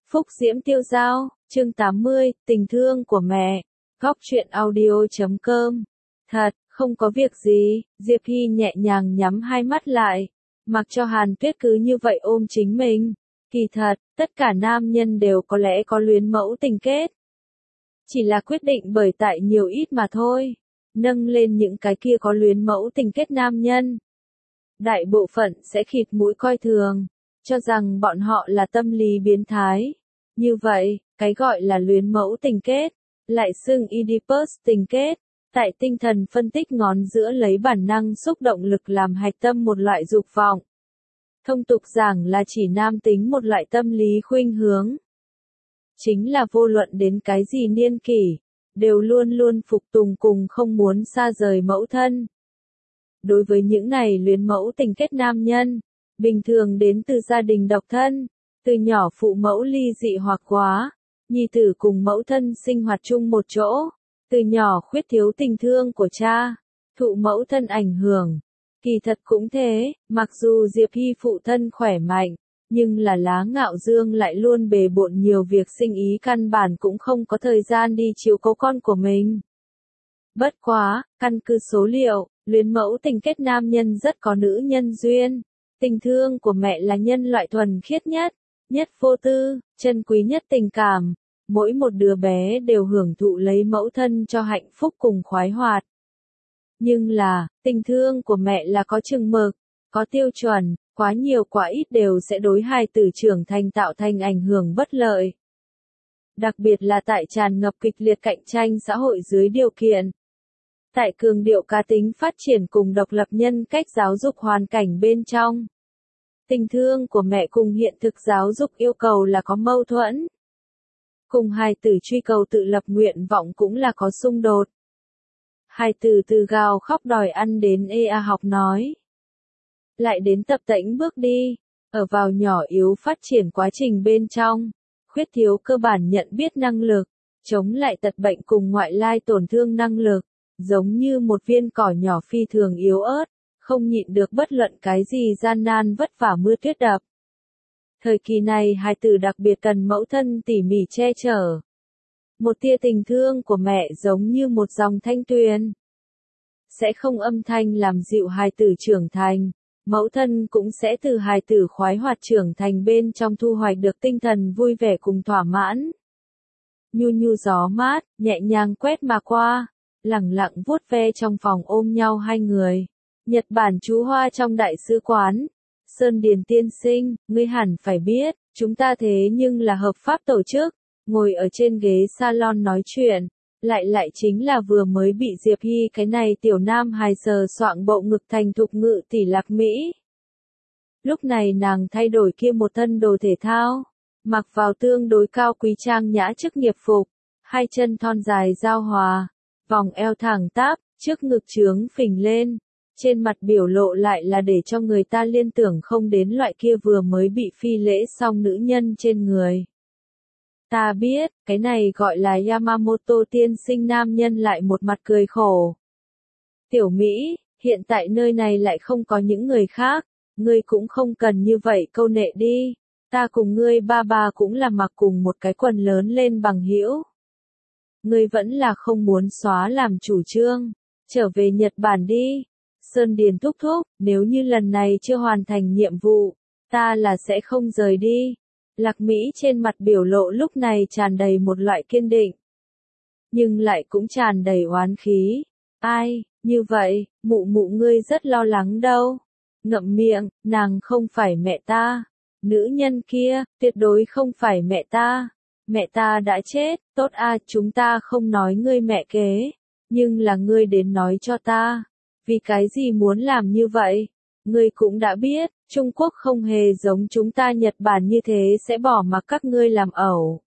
Phúc Diễm Tiêu Dao, chương 80, tình thương của mẹ. Góc truyện audio.com. Thật, không có việc gì, Diệp Hy nhẹ nhàng nhắm hai mắt lại, mặc cho Hàn Tuyết cứ như vậy ôm chính mình. Kỳ thật, tất cả nam nhân đều có lẽ có luyến mẫu tình kết. Chỉ là quyết định bởi tại nhiều ít mà thôi. Nâng lên những cái kia có luyến mẫu tình kết nam nhân. Đại bộ phận sẽ khịt mũi coi thường, cho rằng bọn họ là tâm lý biến thái. Như vậy, cái gọi là luyến mẫu tình kết, lại xưng Oedipus tình kết, tại tinh thần phân tích ngón giữa lấy bản năng xúc động lực làm hạch tâm một loại dục vọng. Thông tục giảng là chỉ nam tính một loại tâm lý khuynh hướng. Chính là vô luận đến cái gì niên kỷ, đều luôn luôn phục tùng cùng không muốn xa rời mẫu thân. Đối với những này luyến mẫu tình kết nam nhân, bình thường đến từ gia đình độc thân, từ nhỏ phụ mẫu ly dị hoặc quá, nhi tử cùng mẫu thân sinh hoạt chung một chỗ, từ nhỏ khuyết thiếu tình thương của cha, thụ mẫu thân ảnh hưởng. Kỳ thật cũng thế, mặc dù Diệp Hy phụ thân khỏe mạnh, nhưng là lá ngạo dương lại luôn bề bộn nhiều việc sinh ý căn bản cũng không có thời gian đi chiếu cố con của mình. Bất quá, căn cứ số liệu, luyến mẫu tình kết nam nhân rất có nữ nhân duyên. Tình thương của mẹ là nhân loại thuần khiết nhất, nhất vô tư, chân quý nhất tình cảm. Mỗi một đứa bé đều hưởng thụ lấy mẫu thân cho hạnh phúc cùng khoái hoạt. Nhưng là, tình thương của mẹ là có chừng mực, có tiêu chuẩn, quá nhiều quá ít đều sẽ đối hài tử trưởng thành tạo thành ảnh hưởng bất lợi. Đặc biệt là tại tràn ngập kịch liệt cạnh tranh xã hội dưới điều kiện. Tại cường điệu cá tính phát triển cùng độc lập nhân cách giáo dục hoàn cảnh bên trong. Tình thương của mẹ cùng hiện thực giáo dục yêu cầu là có mâu thuẫn. Cùng hài tử truy cầu tự lập nguyện vọng cũng là có xung đột. Hài tử từ gào khóc đòi ăn đến học nói. Lại đến tập tễnh bước đi, ở vào nhỏ yếu phát triển quá trình bên trong, khuyết thiếu cơ bản nhận biết năng lực, chống lại tật bệnh cùng ngoại lai tổn thương năng lực, giống như một viên cỏ nhỏ phi thường yếu ớt, không nhịn được bất luận cái gì gian nan vất vả mưa tuyết đập. Thời kỳ này hài tử đặc biệt cần mẫu thân tỉ mỉ che chở. Một tia tình thương của mẹ giống như một dòng thanh tuyền. Sẽ không âm thanh làm dịu hài tử trưởng thành, mẫu thân cũng sẽ từ hài tử khoái hoạt trưởng thành bên trong thu hoạch được tinh thần vui vẻ cùng thỏa mãn. Nhu nhu gió mát, nhẹ nhàng quét mà qua, lẳng lặng vuốt ve trong phòng ôm nhau hai người. Nhật Bản chú Hoa trong đại sứ quán. Sơn Điền tiên sinh, ngươi hẳn phải biết, chúng ta thế nhưng là hợp pháp tổ chức, ngồi ở trên ghế salon nói chuyện, lại chính là vừa mới bị Diệp Hy cái này tiểu nam hài sờ soạng bộ ngực thành thục ngự tỷ Lạc Mỹ. Lúc này nàng thay đổi kia một thân đồ thể thao, mặc vào tương đối cao quý trang nhã chức nghiệp phục, hai chân thon dài giao hòa, vòng eo thẳng tắp, trước ngực trướng phình lên. Trên mặt biểu lộ lại là để cho người ta liên tưởng không đến loại kia vừa mới bị phi lễ xong nữ nhân trên người. Ta biết, cái này gọi là Yamamoto tiên sinh nam nhân lại một mặt cười khổ. Tiểu Mỹ, hiện tại nơi này lại không có những người khác, ngươi cũng không cần như vậy câu nệ đi. Ta cùng ngươi ba cũng là mặc cùng một cái quần lớn lên bằng hữu. Ngươi vẫn là không muốn xóa làm chủ trương, trở về Nhật Bản đi. Sơn Điền thúc thúc, nếu như lần này chưa hoàn thành nhiệm vụ, ta là sẽ không rời đi. Lạc Mỹ trên mặt biểu lộ lúc này tràn đầy một loại kiên định. Nhưng lại cũng tràn đầy oán khí. Ai, như vậy, mụ mụ ngươi rất lo lắng đâu. Ngậm miệng, nàng không phải mẹ ta. Nữ nhân kia, tuyệt đối không phải mẹ ta. Mẹ ta đã chết, tốt chúng ta không nói ngươi mẹ kế. Nhưng là ngươi đến nói cho ta. Vì cái gì muốn làm như vậy? Ngươi cũng đã biết, Trung Quốc không hề giống chúng ta Nhật Bản như thế sẽ bỏ mặc các ngươi làm ẩu.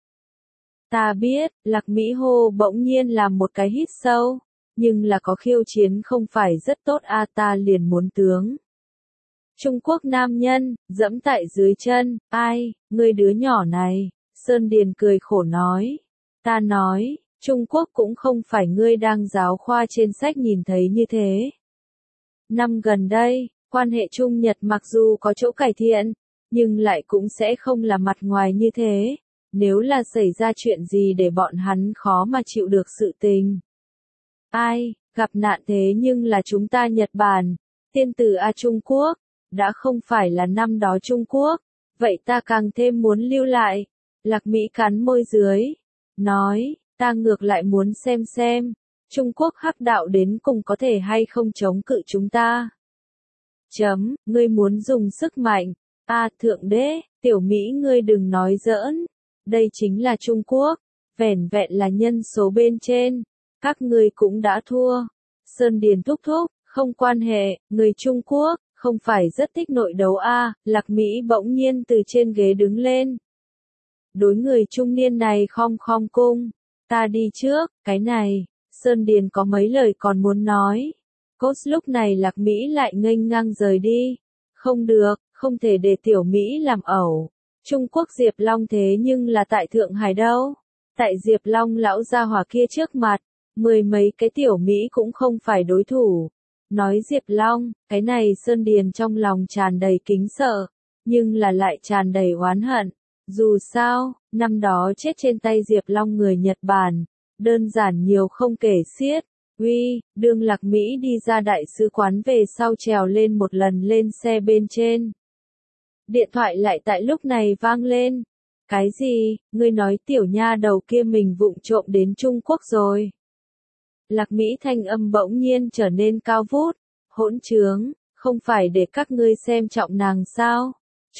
Ta biết, Lạc Mỹ hô bỗng nhiên làm một cái hít sâu, nhưng là có khiêu chiến không phải rất tốt ta liền muốn tướng. Trung Quốc nam nhân, dẫm tại dưới chân, ai, ngươi đứa nhỏ này, Sơn Điền cười khổ nói. Ta nói, Trung Quốc cũng không phải ngươi đang giáo khoa trên sách nhìn thấy như thế. Năm gần đây, quan hệ Trung Nhật mặc dù có chỗ cải thiện, nhưng lại cũng sẽ không là mặt ngoài như thế. nếu là xảy ra chuyện gì để bọn hắn khó mà chịu được sự tình. Ai, gặp nạn thế nhưng là chúng ta Nhật Bản, tiên tử Trung Quốc, đã không phải là năm đó Trung Quốc, vậy ta càng thêm muốn lưu lại. Lạc Mỹ cắn môi dưới, nói, ta ngược lại muốn xem, Trung Quốc hắc đạo đến cùng có thể hay không chống cự chúng ta. Ngươi muốn dùng sức mạnh, thượng đế, tiểu Mỹ ngươi đừng nói giỡn, đây chính là Trung Quốc, vẻn vẹn là nhân số bên trên, các ngươi cũng đã thua. Sơn Điền thúc thúc, không quan hệ, người Trung Quốc, không phải rất thích nội đấu Lạc Mỹ bỗng nhiên từ trên ghế đứng lên. Đối người trung niên này khom cung, ta đi trước, cái này, Sơn Điền có mấy lời còn muốn nói. Cốt lúc này Lạc Mỹ lại nghênh ngang rời đi. Không được, không thể để tiểu Mỹ làm ẩu. Trung Quốc Diệp Long thế nhưng là tại Thượng Hải đâu. Tại Diệp Long lão gia hỏa kia trước mặt, mười mấy cái tiểu Mỹ cũng không phải đối thủ. Nói Diệp Long, cái này Sơn Điền trong lòng tràn đầy kính sợ, nhưng là lại tràn đầy oán hận. Dù sao, năm đó chết trên tay Diệp Long người Nhật Bản, đơn giản nhiều không kể xiết. Đương Lạc Mỹ đi ra đại sứ quán về sau trèo lên một lần lên xe bên trên. Điện thoại lại tại lúc này vang lên. Cái gì, ngươi nói tiểu nha đầu kia mình vụng trộm đến Trung Quốc rồi. Lạc Mỹ thanh âm bỗng nhiên trở nên cao vút. Hỗn trướng, không phải để các ngươi xem trọng nàng sao?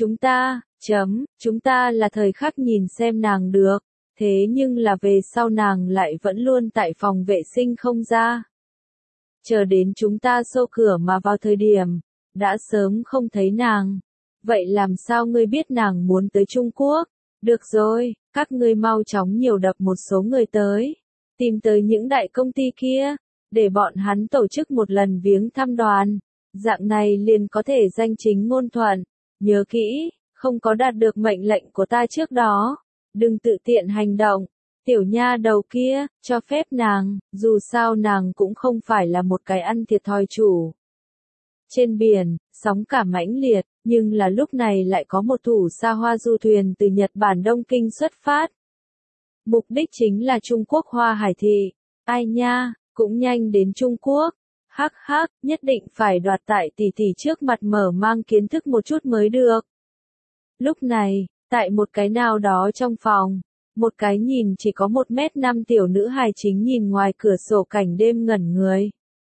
Chúng ta là thời khắc nhìn xem nàng được. Thế nhưng là về sau nàng lại vẫn luôn tại phòng vệ sinh không ra. Chờ đến chúng ta xô cửa mà vào thời điểm, đã sớm không thấy nàng. Vậy làm sao ngươi biết nàng muốn tới Trung Quốc? Được rồi, các ngươi mau chóng nhiều đập một số người tới. Tìm tới những đại công ty kia, để bọn hắn tổ chức một lần viếng thăm đoàn. Dạng này liền có thể danh chính ngôn thuận. Nhớ kỹ, không có đạt được mệnh lệnh của ta trước đó. Đừng tự tiện hành động, tiểu nha đầu kia, cho phép nàng, dù sao nàng cũng không phải là một cái ăn thiệt thòi chủ. Trên biển, sóng cả mãnh liệt, nhưng là lúc này lại có một thủ xa hoa du thuyền từ Nhật Bản Đông Kinh xuất phát. Mục đích chính là Trung Quốc Hoa Hải Thị. Ai nha, cũng nhanh đến Trung Quốc. Hắc, nhất định phải đoạt tại tỷ tỷ trước mặt mở mang kiến thức một chút mới được. Lúc này, tại một cái nào đó trong phòng, một cái nhìn chỉ có 1m5 tiểu nữ hài chính nhìn ngoài cửa sổ cảnh đêm ngẩn người.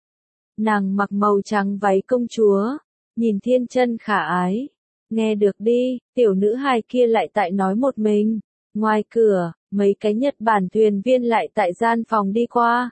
Nàng mặc màu trắng váy công chúa, nhìn thiên chân khả ái. Nghe được đi, tiểu nữ hài kia lại tại nói một mình. Ngoài cửa, mấy cái Nhật Bản thuyền viên lại tại gian phòng đi qua.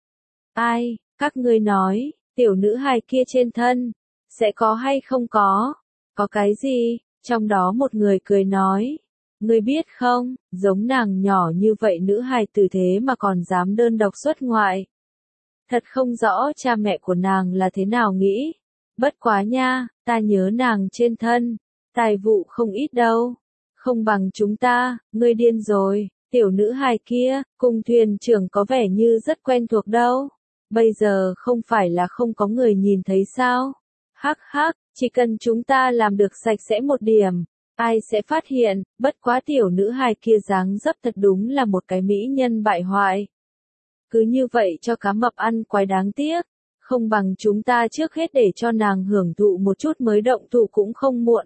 Ai, các ngươi nói, tiểu nữ hài kia trên thân, sẽ có hay không có? Có cái gì? Trong đó một người cười nói, ngươi biết không, giống nàng nhỏ như vậy nữ hài tử thế mà còn dám đơn độc xuất ngoại. Thật không rõ cha mẹ của nàng là thế nào nghĩ. Bất quá nha, ta nhớ nàng trên thân, tài vụ không ít đâu. Không bằng chúng ta, ngươi điên rồi, tiểu nữ hài kia, cùng thuyền trưởng có vẻ như rất quen thuộc đâu. Bây giờ không phải là không có người nhìn thấy sao? Hắc, chỉ cần chúng ta làm được sạch sẽ một điểm, ai sẽ phát hiện, bất quá tiểu nữ hài kia dáng dấp thật đúng là một cái mỹ nhân bại hoại. Cứ như vậy cho cá mập ăn quái đáng tiếc, không bằng chúng ta trước hết để cho nàng hưởng thụ một chút mới động thủ cũng không muộn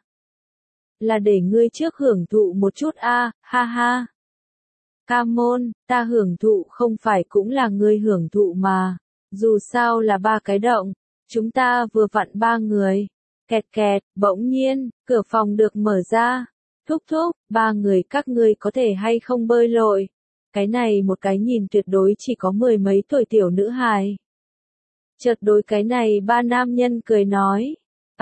Là để ngươi trước hưởng thụ một chút ha. Ca môn, ta hưởng thụ không phải cũng là ngươi hưởng thụ mà, dù sao là 3 cái động. Chúng ta vừa vặn 3 người. Kẹt, bỗng nhiên, cửa phòng được mở ra. Thúc, 3 người các ngươi có thể hay không bơi lội. Cái này một cái nhìn tuyệt đối chỉ có 10 mấy tuổi tiểu nữ hài. Chợt đối cái này 3 nam nhân cười nói.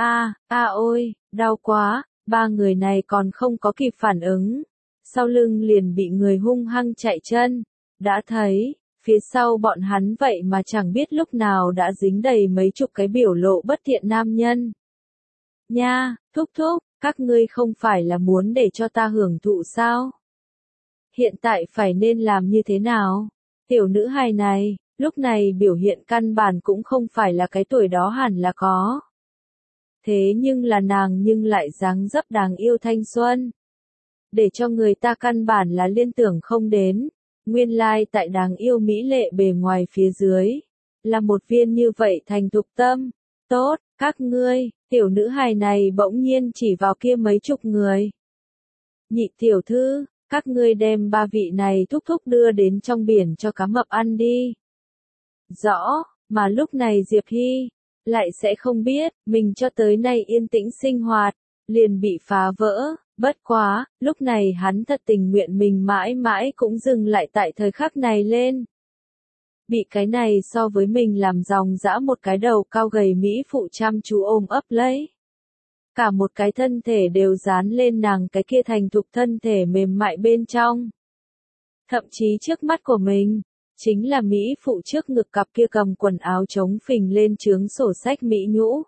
Ôi, đau quá, 3 người này còn không có kịp phản ứng. Sau lưng liền bị người hung hăng chạy chân. Đã thấy, phía sau bọn hắn vậy mà chẳng biết lúc nào đã dính đầy mấy chục cái biểu lộ bất thiện nam nhân. Nha, thúc, các ngươi không phải là muốn để cho ta hưởng thụ sao? Hiện tại phải nên làm như thế nào? Tiểu nữ hài này, lúc này biểu hiện căn bản cũng không phải là cái tuổi đó hẳn là có. Thế nhưng là nàng nhưng lại dáng dấp đáng yêu thanh xuân. để cho người ta căn bản là liên tưởng không đến. Nguyên lai tại đáng yêu mỹ lệ bề ngoài phía dưới, là một viên như vậy thành thục tâm. Tốt, các ngươi, tiểu nữ hài này bỗng nhiên chỉ vào kia mấy chục người. Nhị tiểu thư, các ngươi đem ba vị này thúc thúc đưa đến trong biển cho cá mập ăn đi. Rõ, mà lúc này Diệp Hy lại sẽ không biết, mình cho tới nay yên tĩnh sinh hoạt, liền bị phá vỡ. Bất quá, lúc này hắn thật tình nguyện mình mãi mãi cũng dừng lại tại thời khắc này lên. Bị cái này so với mình làm dòng dã một cái đầu cao gầy mỹ phụ chăm chú ôm ấp lấy. Cả một cái thân thể đều dán lên nàng cái kia thành thục thân thể mềm mại bên trong. Thậm chí trước mắt của mình, chính là mỹ phụ trước ngực cặp kia cầm quần áo chống phình lên chướng sổ sách mỹ nhũ.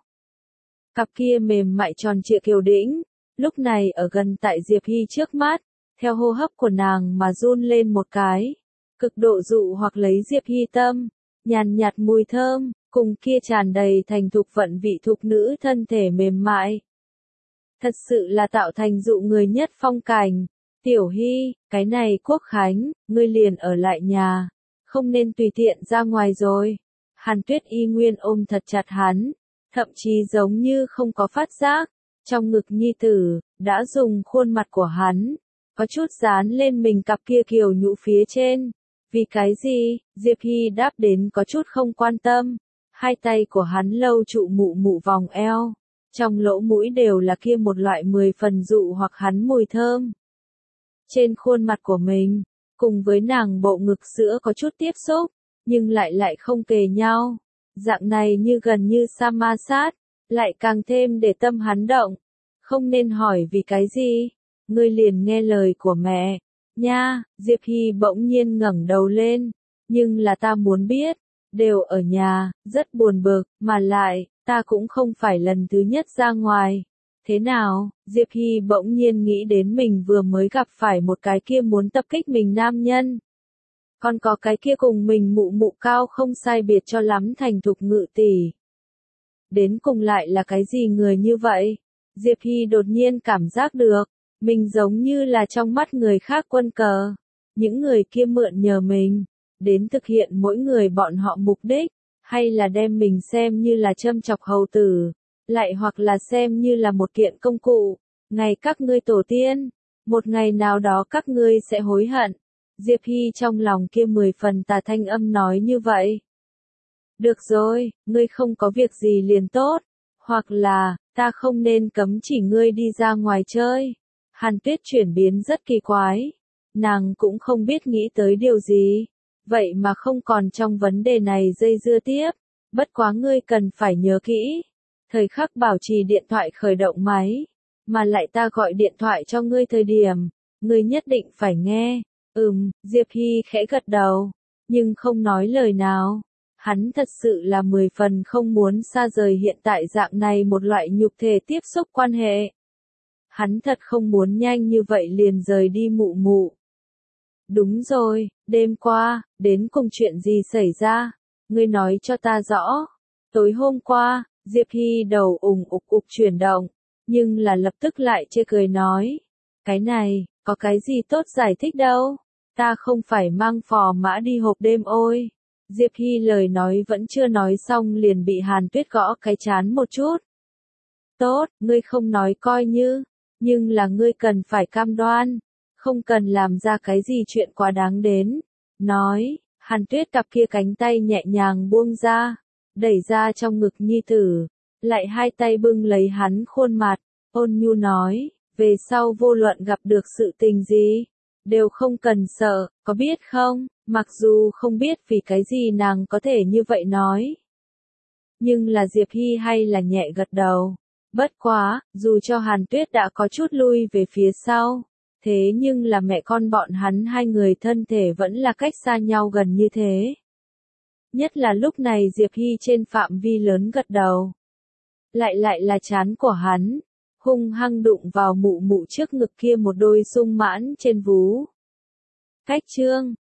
Cặp kia mềm mại tròn trịa kiều đĩnh, lúc này ở gần tại Diệp Hy trước mắt, theo hô hấp của nàng mà run lên một cái, cực độ dụ hoặc lấy Diệp Hy tâm, nhàn nhạt mùi thơm, cùng kia tràn đầy thành thục vận vị thục nữ thân thể mềm mại. Thật sự là tạo thành dụ người nhất phong cảnh. Tiểu Hy, cái này Quốc Khánh, ngươi liền ở lại nhà, không nên tùy tiện ra ngoài rồi. Hàn Tuyết y nguyên ôm thật chặt hắn, thậm chí giống như không có phát giác, trong ngực nhi tử, đã dùng khuôn mặt của hắn, có chút dán lên mình cặp kia kiều nhũ phía trên. Vì cái gì? Diệp Hy đáp đến có chút không quan tâm. Hai tay của hắn lâu trụ mụ mụ vòng eo, trong lỗ mũi đều là kia một loại 10 phần dụ hoặc hắn mùi thơm. Trên khuôn mặt của mình, cùng với nàng bộ ngực sữa có chút tiếp xúc, nhưng lại không kề nhau. Dạng này như gần như sa ma sát, lại càng thêm để tâm hắn động. Không nên hỏi vì cái gì, ngươi liền nghe lời của mẹ. Nha, Diệp Hy bỗng nhiên ngẩng đầu lên, nhưng là ta muốn biết, đều ở nhà, rất buồn bực, mà lại, ta cũng không phải lần thứ nhất ra ngoài. Thế nào, Diệp Hy bỗng nhiên nghĩ đến mình vừa mới gặp phải một cái kia muốn tập kích mình nam nhân. Còn có cái kia cùng mình mụ mụ cao không sai biệt cho lắm thành thục ngự tỷ. Đến cùng lại là cái gì người như vậy? Diệp Hy đột nhiên cảm giác được, mình giống như là trong mắt người khác quân cờ. Những người kia mượn nhờ mình, đến thực hiện mỗi người bọn họ mục đích, hay là đem mình xem như là châm chọc hầu tử, lại hoặc là xem như là một kiện công cụ. Ngày các ngươi tổ tiên, một ngày nào đó các ngươi sẽ hối hận. Diệp Hy trong lòng kia 10 phần tà thanh âm nói như vậy. Được rồi, ngươi không có việc gì liền tốt, hoặc là, ta không nên cấm chỉ ngươi đi ra ngoài chơi. Hàn Tuyết chuyển biến rất kỳ quái, nàng cũng không biết nghĩ tới điều gì, vậy mà không còn trong vấn đề này dây dưa tiếp, bất quá ngươi cần phải nhớ kỹ, thời khắc bảo trì điện thoại khởi động máy, mà lại ta gọi điện thoại cho ngươi thời điểm, ngươi nhất định phải nghe. Diệp Hy khẽ gật đầu, nhưng không nói lời nào. Hắn thật sự là 10 phần không muốn xa rời hiện tại dạng này một loại nhục thể tiếp xúc quan hệ. Hắn thật không muốn nhanh như vậy liền rời đi mụ mụ. Đúng rồi, đêm qua, đến cùng chuyện gì xảy ra? Ngươi nói cho ta rõ. Tối hôm qua, Diệp Hy đầu ục chuyển động, nhưng là lập tức lại chê cười nói. Cái này, có cái gì tốt giải thích đâu. Ta không phải mang phò mã đi hộp đêm ôi. Diệp Hy lời nói vẫn chưa nói xong liền bị Hàn Tuyết gõ cái chán một chút. Tốt, ngươi không nói coi như, nhưng là ngươi cần phải cam đoan, không cần làm ra cái gì chuyện quá đáng đến. Nói, Hàn Tuyết cặp kia cánh tay nhẹ nhàng buông ra, đẩy ra trong ngực nhi tử, lại hai tay bưng lấy hắn khuôn mặt, ôn nhu nói, về sau vô luận gặp được sự tình gì, đều không cần sợ, có biết không? Mặc dù không biết vì cái gì nàng có thể như vậy nói. Nhưng là Diệp Hy hay là nhẹ gật đầu. Bất quá, dù cho Hàn Tuyết đã có chút lui về phía sau, thế nhưng là mẹ con bọn hắn hai người thân thể vẫn là cách xa nhau gần như thế. Nhất là lúc này Diệp Hy trên phạm vi lớn gật đầu. Lại là trán của hắn, hung hăng đụng vào mụ mụ trước ngực kia một đôi sung mãn trên vú. Cách chương